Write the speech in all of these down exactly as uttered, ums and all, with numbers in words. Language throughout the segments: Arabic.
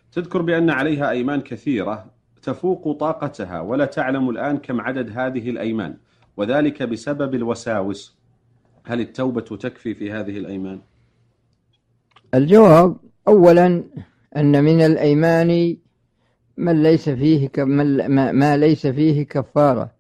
تذكر بأن عليها أيمان كثيرة تفوق طاقتها، ولا تعلم الآن كم عدد هذه الأيمان، وذلك بسبب الوساوس. هل التوبة تكفي في هذه الأيمان؟ الجواب: أولا، أن من الأيمان من ليس فيه ما ليس فيه كفارة.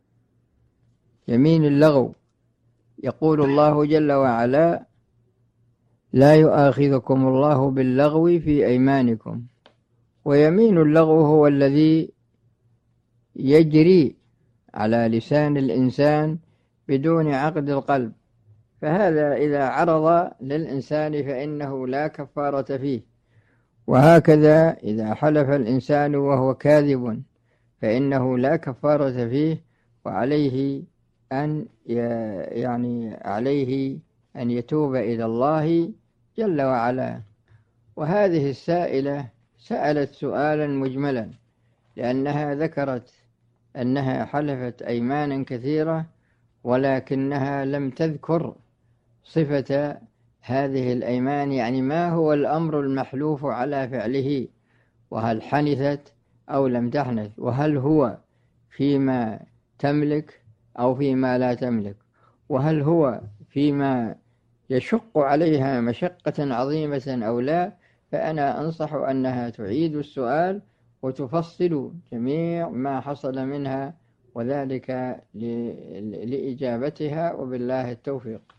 يمين اللغو، يقول الله جل وعلا: لا يؤاخذكم الله باللغو في أيمانكم. ويمين اللغو هو الذي يجري على لسان الإنسان بدون عقد القلب، فهذا إذا عرض للإنسان فإنه لا كفارة فيه. وهكذا إذا حلف الإنسان وهو كاذب فإنه لا كفارة فيه، وعليه أن يعني عليه أن يتوب إلى الله جل وعلا. وهذه السائلة سألت سؤالا مجملا، لأنها ذكرت أنها حلفت أيمانا كثيرة، ولكنها لم تذكر صفة هذه الأيمان، يعني ما هو الأمر المحلوف على فعله، وهل حنثت أو لم تحنث، وهل هو فيما تملك أو فيما لا تملك، وهل هو فيما يشق عليها مشقة عظيمة أو لا. فأنا أنصح أنها تعيد السؤال وتفصل جميع ما حصل منها، وذلك لإجابتها، وبالله التوفيق.